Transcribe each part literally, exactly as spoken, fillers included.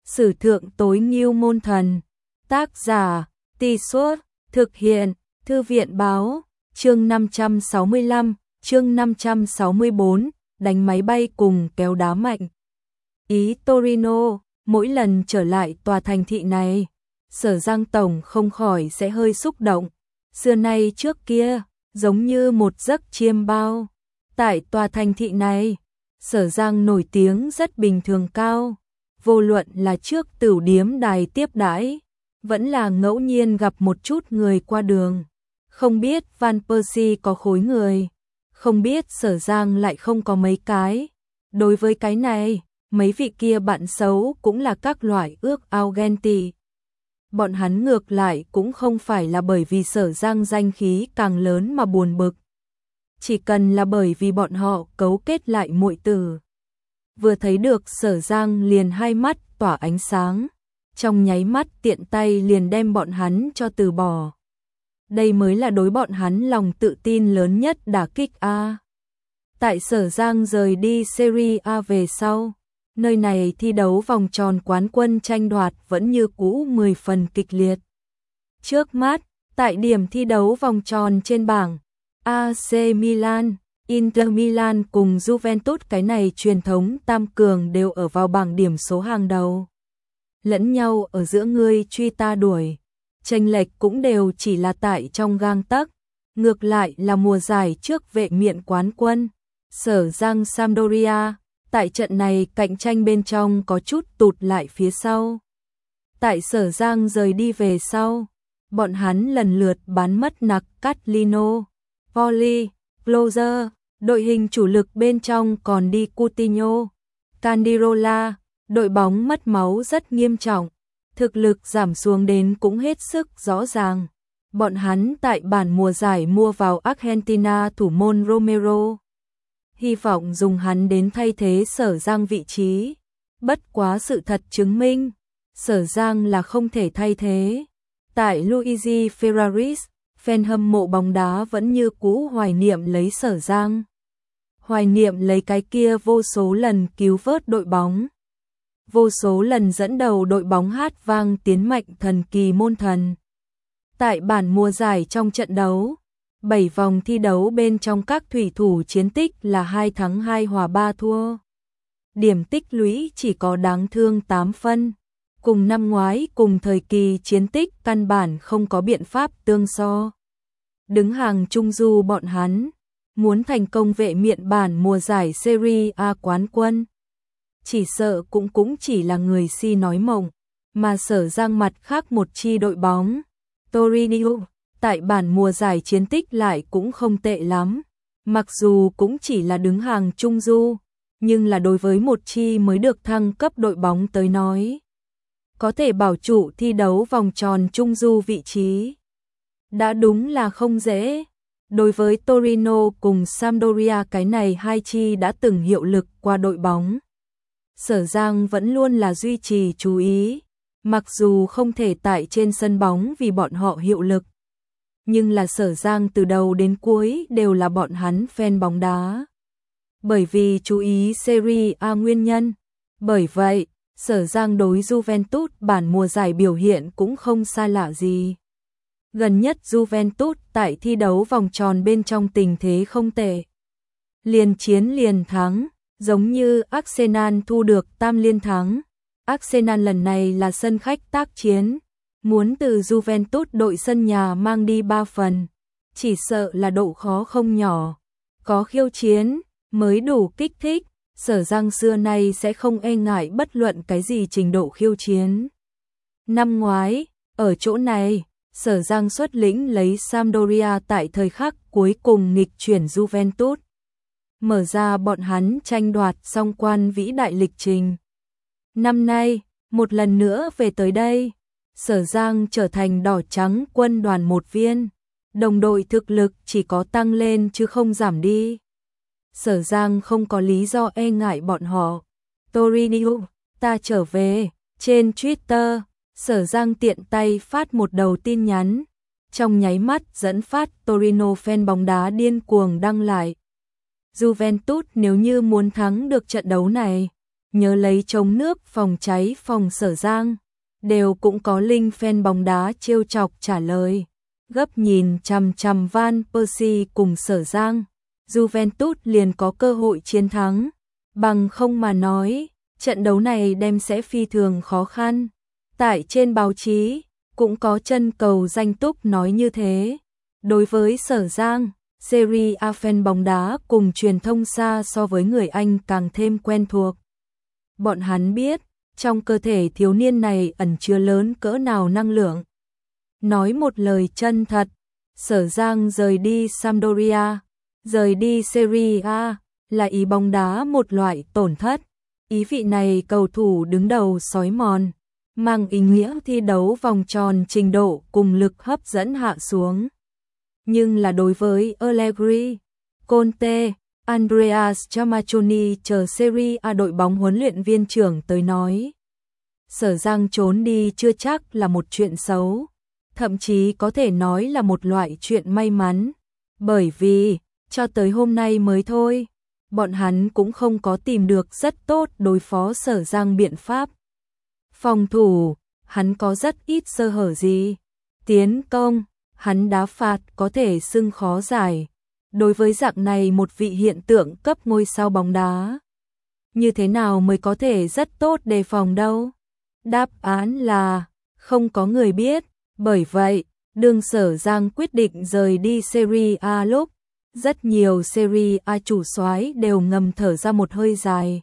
Sử thượng tối ngưu môn thần. Tác giả, Tì Suốt, thực hiện, Thư viện báo, chương năm trăm sáu mươi lăm, chương năm trăm sáu mươi bốn, đánh máy bay cùng kéo đá mạnh. Ý Torino, mỗi lần trở lại tòa thành thị này, Sở Giang Tổng không khỏi sẽ hơi xúc động. Xưa nay trước kia, giống như một giấc chiêm bao. Tại tòa thành thị này, Sở Giang nổi tiếng rất bình thường cao. Vô luận là trước tửu điếm đài tiếp đãi, vẫn là ngẫu nhiên gặp một chút người qua đường. Không biết Van Persie có khối người, không biết Sở Giang lại không có mấy cái. Đối với cái này, mấy vị kia bạn xấu cũng là các loại ước ao ghen tị. Bọn hắn ngược lại cũng không phải là bởi vì Sở Giang danh khí càng lớn mà buồn bực. Chỉ cần là bởi vì bọn họ cấu kết lại muội tử. Vừa thấy được Sở Giang liền hai mắt tỏa ánh sáng, trong nháy mắt tiện tay liền đem bọn hắn cho từ bỏ. Đây mới là đối bọn hắn lòng tự tin lớn nhất đả kích a. Tại Sở Giang rời đi Serie A về sau, nơi này thi đấu vòng tròn quán quân tranh đoạt vẫn như cũ mười phần kịch liệt. Trước mắt, tại điểm thi đấu vòng tròn trên bảng, a xê Milan, Inter Milan cùng Juventus cái này truyền thống tam cường đều ở vào bảng điểm số hàng đầu. Lẫn nhau ở giữa ngươi truy ta đuổi, chênh lệch cũng đều chỉ là tại trong gang tấc. Ngược lại là mùa giải trước vệ miện quán quân, Sở Giang Sampdoria, tại trận này cạnh tranh bên trong có chút tụt lại phía sau. Tại Sở Giang rời đi về sau, bọn hắn lần lượt bán mất nặc Catlino, Poli, Closer, đội hình chủ lực bên trong còn đi Coutinho, Candirola, đội bóng mất máu rất nghiêm trọng, thực lực giảm xuống đến cũng hết sức rõ ràng. Bọn hắn tại bản mùa giải mua vào Argentina thủ môn Romero, hy vọng dùng hắn đến thay thế Sở Giang vị trí. Bất quá sự thật chứng minh, Sở Giang là không thể thay thế. Tại Luigi Ferraris, fan hâm mộ bóng đá vẫn như cũ hoài niệm lấy Sở Giang. Hoài niệm lấy cái kia vô số lần cứu vớt đội bóng, vô số lần dẫn đầu đội bóng hát vang tiến mạnh thần kỳ môn thần. Tại bản mùa giải trong trận đấu, bảy vòng thi đấu bên trong các thủy thủ chiến tích là hai thắng hai hòa ba thua. Điểm tích lũy chỉ có đáng thương tám phân, cùng năm ngoái cùng thời kỳ chiến tích căn bản không có biện pháp tương so. Đứng hàng trung du bọn hắn, muốn thành công vệ miện bản mùa giải Serie A quán quân, chỉ sợ cũng cũng chỉ là người si nói mộng. Mà Sở Giang mặt khác một chi đội bóng, Torino, tại bản mùa giải chiến tích lại cũng không tệ lắm. Mặc dù cũng chỉ là đứng hàng trung du, nhưng là đối với một chi mới được thăng cấp đội bóng tới nói, có thể bảo trụ thi đấu vòng tròn trung du vị trí, đã đúng là không dễ. Đối với Torino cùng Sampdoria cái này hai chi đã từng hiệu lực qua đội bóng, Sở Giang vẫn luôn là duy trì chú ý. Mặc dù không thể tại trên sân bóng vì bọn họ hiệu lực, nhưng là Sở Giang từ đầu đến cuối đều là bọn hắn fan bóng đá. Bởi vì chú ý Serie A nguyên nhân, bởi vậy, Sở Giang đối Juventus bản mùa giải biểu hiện cũng không xa lạ gì. Gần nhất Juventus tại thi đấu vòng tròn bên trong tình thế không tệ. Liền chiến liền thắng, giống như Arsenal thu được tam liên thắng. Arsenal lần này là sân khách tác chiến, muốn từ Juventus đội sân nhà mang đi ba phần, chỉ sợ là độ khó không nhỏ. Có khiêu chiến mới đủ kích thích, Sở Giang xưa nay sẽ không e ngại bất luận cái gì trình độ khiêu chiến. Năm ngoái, ở chỗ này, Sở Giang xuất lĩnh lấy Sampdoria tại thời khắc cuối cùng nghịch chuyển Juventus, mở ra bọn hắn tranh đoạt song quan vĩ đại lịch trình. Năm nay, một lần nữa về tới đây, Sở Giang trở thành đỏ trắng quân đoàn một viên, đồng đội thực lực chỉ có tăng lên chứ không giảm đi. Sở Giang không có lý do e ngại bọn họ. Torino, ta trở về. Trên Twitter, Sở Giang tiện tay phát một đầu tin nhắn, trong nháy mắt dẫn phát Torino fan bóng đá điên cuồng đăng lại. Juventus nếu như muốn thắng được trận đấu này, nhớ lấy chống nước, phòng cháy, phòng Sở Giang, đều cũng có linh fan bóng đá trêu chọc trả lời. Gấp nhìn chằm chằm Van Persie cùng Sở Giang, Juventus liền có cơ hội chiến thắng, bằng không mà nói, trận đấu này đem sẽ phi thường khó khăn. Tại trên báo chí, cũng có chân cầu danh túc nói như thế. Đối với Sở Giang, Serie A fan bóng đá cùng truyền thông xa so với người Anh càng thêm quen thuộc. Bọn hắn biết, trong cơ thể thiếu niên này ẩn chứa lớn cỡ nào năng lượng. Nói một lời chân thật, Sở Giang rời đi Sampdoria, rời đi Serie A, là ý bóng đá một loại tổn thất. Ý vị này cầu thủ đứng đầu sói mòn, mang ý nghĩa thi đấu vòng tròn trình độ cùng lực hấp dẫn hạ xuống. Nhưng là đối với Allegri, Conte, Andreas Chamaccioni chờ Serie A đội bóng huấn luyện viên trưởng tới nói, Sở Giang trốn đi chưa chắc là một chuyện xấu, thậm chí có thể nói là một loại chuyện may mắn, bởi vì, cho tới hôm nay mới thôi, bọn hắn cũng không có tìm được rất tốt đối phó Sở Giang biện pháp. Phòng thủ, hắn có rất ít sơ hở gì. Tiến công, hắn đá phạt có thể xưng khó giải. Đối với dạng này một vị hiện tượng cấp ngôi sao bóng đá, như thế nào mới có thể rất tốt đề phòng đâu? Đáp án là không có người biết, bởi vậy, đương Sở Giang quyết định rời đi Serie A lúc, rất nhiều Serie A chủ soái đều ngầm thở ra một hơi dài.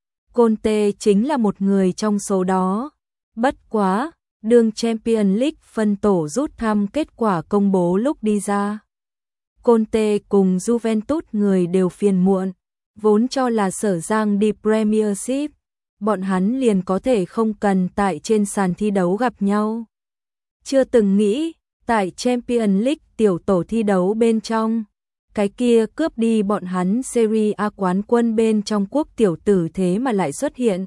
Conte chính là một người trong số đó. Bất quá, đương Champions League phân tổ rút thăm kết quả công bố lúc đi ra, Conte cùng Juventus người đều phiền muộn, vốn cho là Sở Giang đi Premiership, bọn hắn liền có thể không cần tại trên sàn thi đấu gặp nhau. Chưa từng nghĩ, tại Champions League tiểu tổ thi đấu bên trong, cái kia cướp đi bọn hắn Serie A quán quân bên trong quốc tiểu tử thế mà lại xuất hiện.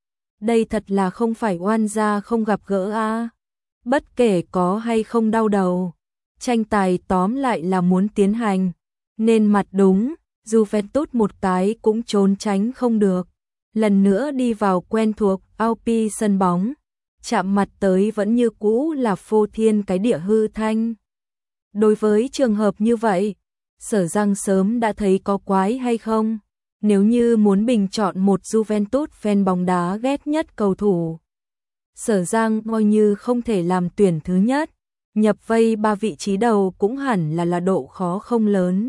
Đây thật là không phải oan gia không gặp gỡ a. Bất kể có hay không đau đầu, tranh tài tóm lại là muốn tiến hành, nên mặt đúng, Juventus một cái cũng trốn tránh không được. Lần nữa đi vào quen thuộc Alpi sân bóng, chạm mặt tới vẫn như cũ là phô thiên cái địa hư thanh. Đối với trường hợp như vậy, Sở Giang sớm đã thấy có quái hay không? Nếu như muốn bình chọn một Juventus fan bóng đá ghét nhất cầu thủ, Sở Giang coi như không thể làm tuyển thứ nhất, nhập vây ba vị trí đầu cũng hẳn là là độ khó không lớn.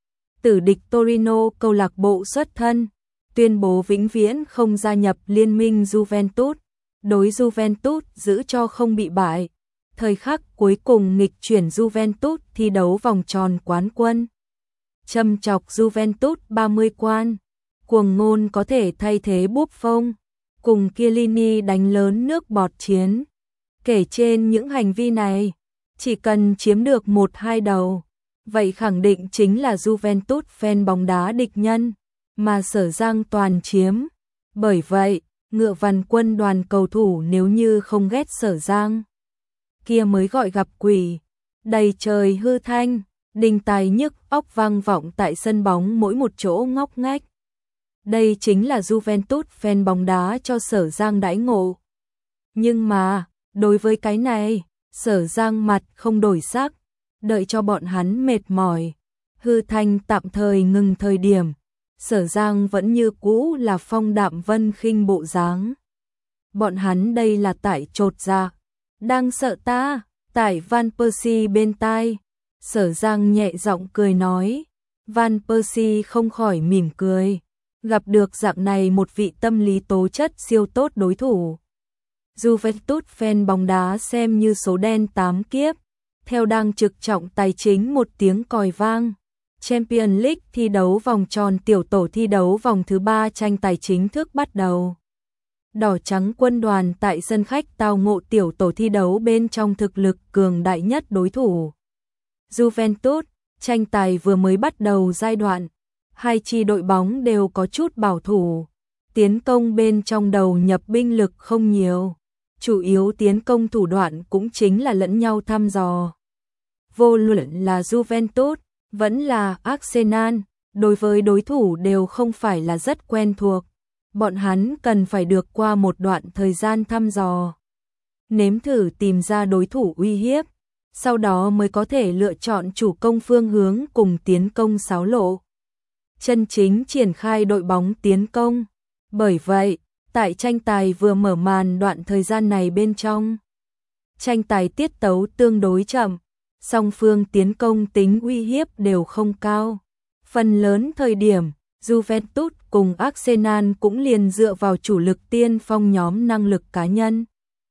Tử địch Torino câu lạc bộ xuất thân, tuyên bố vĩnh viễn không gia nhập liên minh Juventus, đối Juventus giữ cho không bị bại. Thời khắc cuối cùng nghịch chuyển Juventus thi đấu vòng tròn quán quân. Châm chọc Juventus ba mươi quan, cuồng ngôn có thể thay thế Buffon, cùng Chiellini đánh lớn nước bọt chiến. Kể trên những hành vi này, chỉ cần chiếm được một hai đầu, vậy khẳng định chính là Juventus fan bóng đá địch nhân, mà Sở Giang toàn chiếm. Bởi vậy, ngựa vằn quân đoàn cầu thủ nếu như không ghét Sở Giang, kia mới gọi gặp quỷ. Đầy trời hư thanh, đinh tai nhức óc vang vọng tại sân bóng mỗi một chỗ ngóc ngách. Đây chính là Juventus fan bóng đá cho Sở Giang đãi ngộ. Nhưng mà, đối với cái này, Sở Giang mặt không đổi sắc, đợi cho bọn hắn mệt mỏi, hư thanh tạm thời ngừng thời điểm, Sở Giang vẫn như cũ là phong đạm vân khinh bộ dáng. Bọn hắn đây là tại trột dạ, đang sợ ta. Tại Van Persie bên tai, Sở Giang nhẹ giọng cười nói. Van Persie không khỏi mỉm cười, gặp được dạng này một vị tâm lý tố chất siêu tốt đối thủ. Juventus fan bóng đá xem như số đen tám kiếp, theo đang trực trọng tài chính một tiếng còi vang. Champions League thi đấu vòng tròn tiểu tổ thi đấu vòng thứ ba tranh tài chính thức bắt đầu. Đỏ trắng quân đoàn tại sân khách tao ngộ tiểu tổ thi đấu bên trong thực lực cường đại nhất đối thủ. Juventus, tranh tài vừa mới bắt đầu giai đoạn, hai chi đội bóng đều có chút bảo thủ. Tiến công bên trong đầu nhập binh lực không nhiều, chủ yếu tiến công thủ đoạn cũng chính là lẫn nhau thăm dò. Vô luận là Juventus, vẫn là Arsenal, đối với đối thủ đều không phải là rất quen thuộc. bọn hắn cần phải được qua một đoạn thời gian thăm dò, nếm thử tìm ra đối thủ uy hiếp, sau đó mới có thể lựa chọn chủ công phương hướng cùng tiến công xáo lộ. Chân chính triển khai đội bóng tiến công. Bởi vậy, tại tranh tài vừa mở màn đoạn thời gian này bên trong, tranh tài tiết tấu tương đối chậm, song phương tiến công tính uy hiếp đều không cao. Phần lớn thời điểm, Juventus cùng Arsenal cũng liền dựa vào chủ lực tiên phong nhóm năng lực cá nhân,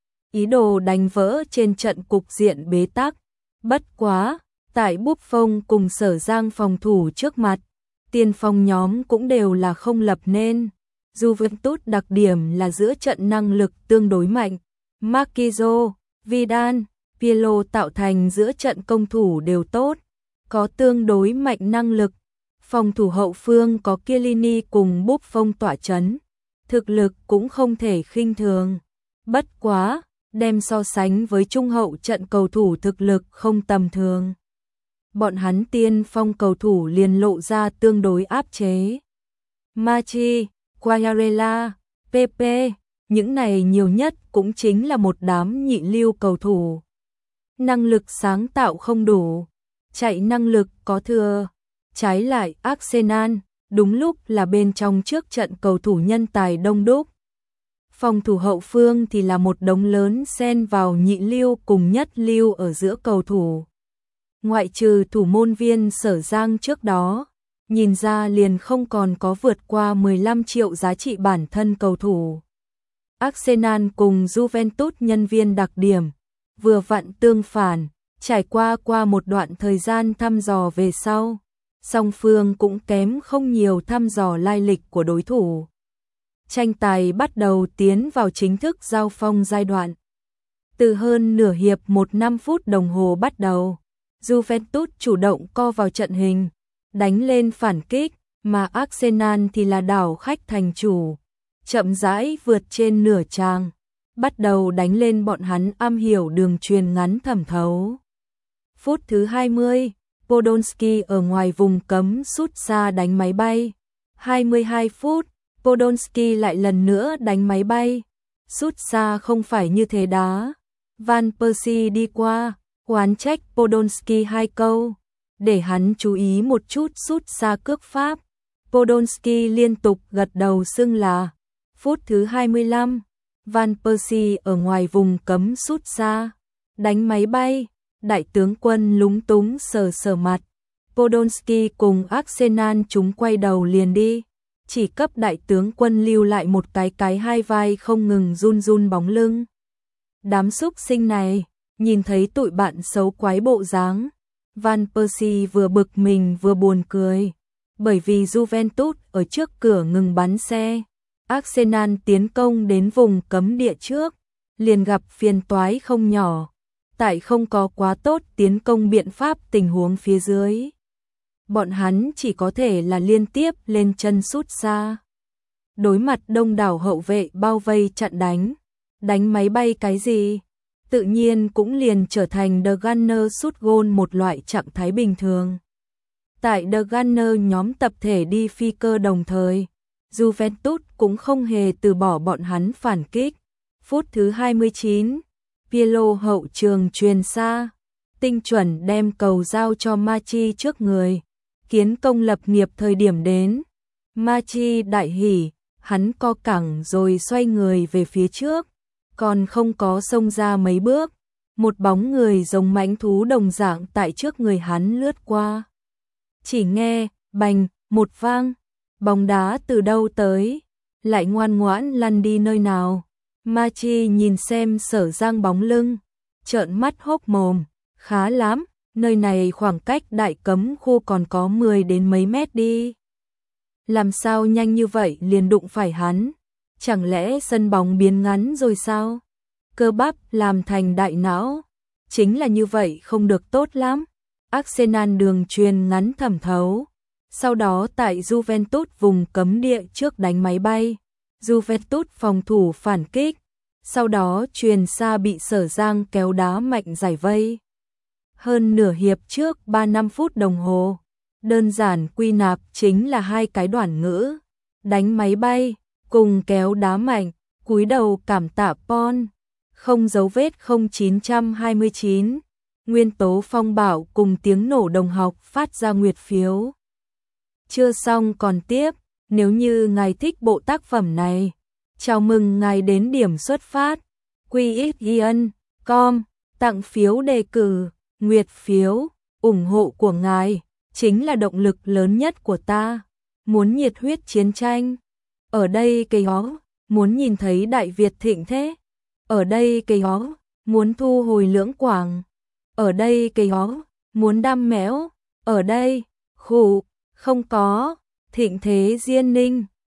ý đồ đánh vỡ trên trận cục diện bế tắc. Bất quá, tại Buffon cùng Sở Giang phòng thủ trước mặt, tiên phong nhóm cũng đều là không lập nên. Juventus đặc điểm là giữa trận năng lực tương đối mạnh, Marquinhos, Vidal, Pirlo tạo thành giữa trận công thủ đều tốt, có tương đối mạnh năng lực. Phòng thủ hậu phương có Chiellini cùng Buffon tỏa chấn, thực lực cũng không thể khinh thường. Bất quá, đem so sánh với trung hậu trận cầu thủ thực lực không tầm thường, bọn hắn tiên phong cầu thủ liền lộ ra tương đối áp chế. Machi, Quagliarella, Pepe, những này nhiều nhất cũng chính là một đám nhị lưu cầu thủ. Năng lực sáng tạo không đủ, chạy năng lực có thừa. Trái lại Arsenal, đúng lúc là bên trong trước trận cầu thủ nhân tài đông đúc. Phòng thủ hậu phương thì là một đống lớn xen vào nhị lưu cùng nhất lưu ở giữa cầu thủ. Ngoại trừ thủ môn viên Sở Giang trước đó, nhìn ra liền không còn có vượt qua mười lăm triệu giá trị bản thân cầu thủ. Arsenal cùng Juventus nhân viên đặc điểm, vừa vặn tương phản, trải qua qua một đoạn thời gian thăm dò về sau, song phương cũng kém không nhiều thăm dò lai lịch của đối thủ. Tranh tài bắt đầu tiến vào chính thức giao phong giai đoạn. Từ hơn nửa hiệp một năm phút đồng hồ bắt đầu, Juventus chủ động co vào trận hình, đánh lên phản kích, mà Arsenal thì là đảo khách thành chủ, chậm rãi vượt trên nửa trang, bắt đầu đánh lên bọn hắn am hiểu đường truyền ngắn thẩm thấu. Phút thứ hai mươi, Podolski ở ngoài vùng cấm sút xa đánh máy bay. hai mươi hai phút, Podolski lại lần nữa đánh máy bay. Sút xa không phải như thế đá. Van Persie đi qua, oán trách Podolski hai câu, để hắn chú ý một chút sút xa cước pháp. Podolski liên tục gật đầu xưng là. Phút thứ hai mươi lăm, Van Persie ở ngoài vùng cấm sút xa, đánh máy bay. Đại tướng quân lúng túng sờ sờ mặt. Podolski cùng Arsenal chúng quay đầu liền đi, chỉ cấp đại tướng quân lưu lại một cái cái hai vai không ngừng run run bóng lưng. Đám xúc sinh này, nhìn thấy tụi bạn xấu quái bộ dáng, Van Persie vừa bực mình vừa buồn cười, bởi vì Juventus ở trước cửa ngừng bắn xe, Arsenal tiến công đến vùng cấm địa trước, liền gặp phiền toái không nhỏ. Tại không có quá tốt tiến công biện pháp tình huống phía dưới, bọn hắn chỉ có thể là liên tiếp lên chân sút xa. Đối mặt đông đảo hậu vệ bao vây chặn đánh, đánh máy bay cái gì, tự nhiên cũng liền trở thành The Gunner sút gôn một loại trạng thái bình thường. Tại The Gunner nhóm tập thể đi phi cơ đồng thời, Juventus cũng không hề từ bỏ bọn hắn phản kích. Phút thứ hai mươi chín, Pirlo hậu trường truyền xa, tinh chuẩn đem cầu giao cho Machi trước người, kiến công lập nghiệp thời điểm đến. Machi đại hỉ, hắn co cẳng rồi xoay người về phía trước, còn không có xông ra mấy bước, một bóng người giống mãnh thú đồng dạng tại trước người hắn lướt qua. Chỉ nghe, bành, một vang, bóng đá từ đâu tới, lại ngoan ngoãn lăn đi nơi nào. Machi nhìn xem Sở Giang bóng lưng, trợn mắt hốc mồm, khá lắm, nơi này khoảng cách đại cấm khu còn có mười đến mấy mét đi. Làm sao nhanh như vậy liền đụng phải hắn, chẳng lẽ sân bóng biến ngắn rồi sao? Cơ bắp làm thành đại não, chính là như vậy không được tốt lắm. Arsenal đường truyền ngắn thẩm thấu, sau đó tại Juventus vùng cấm địa trước đánh máy bay. Juventus phòng thủ phản kích, sau đó truyền xa bị Sở Giang kéo đá mạnh giải vây. Hơn nửa hiệp trước ba mươi lăm phút đồng hồ, đơn giản quy nạp chính là hai cái đoạn ngữ, đánh máy bay, cùng kéo đá mạnh, cúi đầu cảm tạ Pon, không dấu vết không chín hai chín, nguyên tố phong bảo cùng tiếng nổ đồng học phát ra nguyệt phiếu. Chưa xong còn tiếp, nếu như ngài thích bộ tác phẩm này, chào mừng ngài đến điểm xuất phát, quy ích chấm com, tặng phiếu đề cử, nguyệt phiếu, ủng hộ của ngài, chính là động lực lớn nhất của ta, muốn nhiệt huyết chiến tranh. Ở đây cây hó, muốn nhìn thấy Đại Việt thịnh thế. Ở đây cây hó, muốn thu hồi Lưỡng Quảng. Ở đây cây hó, muốn đam mẽo. Ở đây, khủ, không có, thịnh thế Diên Ninh.